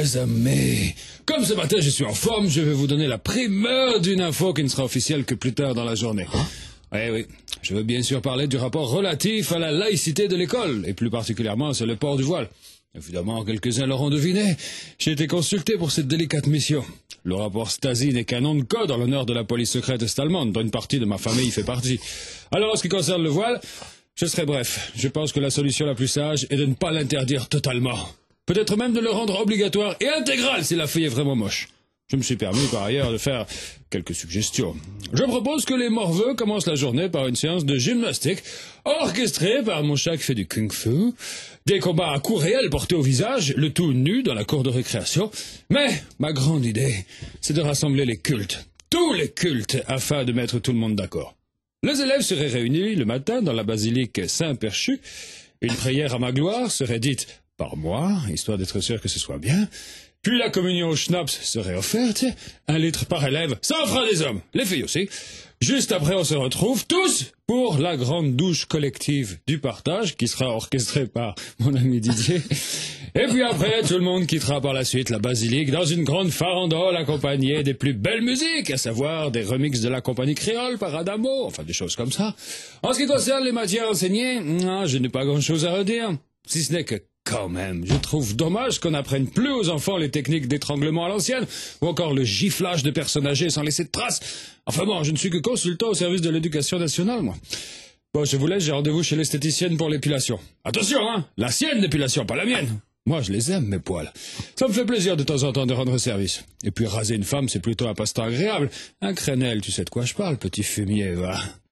Mes amis, comme ce matin je suis en forme, je vais vous donner la primeur d'une info qui ne sera officielle que plus tard dans la journée. Eh oui, je veux bien sûr parler du rapport relatif à la laïcité de l'école, et plus particulièrement sur le port du voile. Évidemment, quelques-uns l'auront deviné, j'ai été consulté pour cette délicate mission. Le rapport Stasi n'est qu'un nom de code en l'honneur de la police secrète est-allemande, dont une partie de ma famille fait partie. Alors, en ce qui concerne le voile, je serai bref. Je pense que la solution la plus sage est de ne pas l'interdire totalement. Peut-être même de le rendre obligatoire et intégral si la fille est vraiment moche. Je me suis permis par ailleurs de faire quelques suggestions. Je propose que les morveux commencent la journée par une séance de gymnastique, orchestrée par mon chat qui fait du kung-fu, des combats à coups réels portés au visage, le tout nu dans la cour de récréation. Mais ma grande idée, c'est de rassembler les cultes, tous les cultes, afin de mettre tout le monde d'accord. Les élèves seraient réunis le matin dans la basilique Saint-Perchu. Une prière à ma gloire serait dite par moi, histoire d'être sûr que ce soit bien. Puis la communion au schnapps serait offerte, 1 litre par élève, ça en fera des hommes, les filles aussi. Juste après, on se retrouve tous pour la grande douche collective du partage, qui sera orchestrée par mon ami Didier. Et puis après, tout le monde quittera par la suite la basilique dans une grande farandole accompagnée des plus belles musiques, à savoir des remixes de la compagnie créole par Adamo, enfin des choses comme ça. En ce qui concerne les matières enseignées, je n'ai pas grand-chose à redire, si ce n'est que quand même, je trouve dommage qu'on n'apprenne plus aux enfants les techniques d'étranglement à l'ancienne, ou encore le giflage de personnes âgées sans laisser de traces. Enfin bon, je ne suis que consultant au service de l'éducation nationale, moi. Bon, je vous laisse, j'ai rendez-vous chez l'esthéticienne pour l'épilation. Attention, la sienne l'épilation, pas la mienne. Moi, je les aime, mes poils. Ça me fait plaisir de temps en temps de rendre service. Et puis raser une femme, c'est plutôt un passe-temps agréable. Un crénel, tu sais de quoi je parle, petit fumier, va.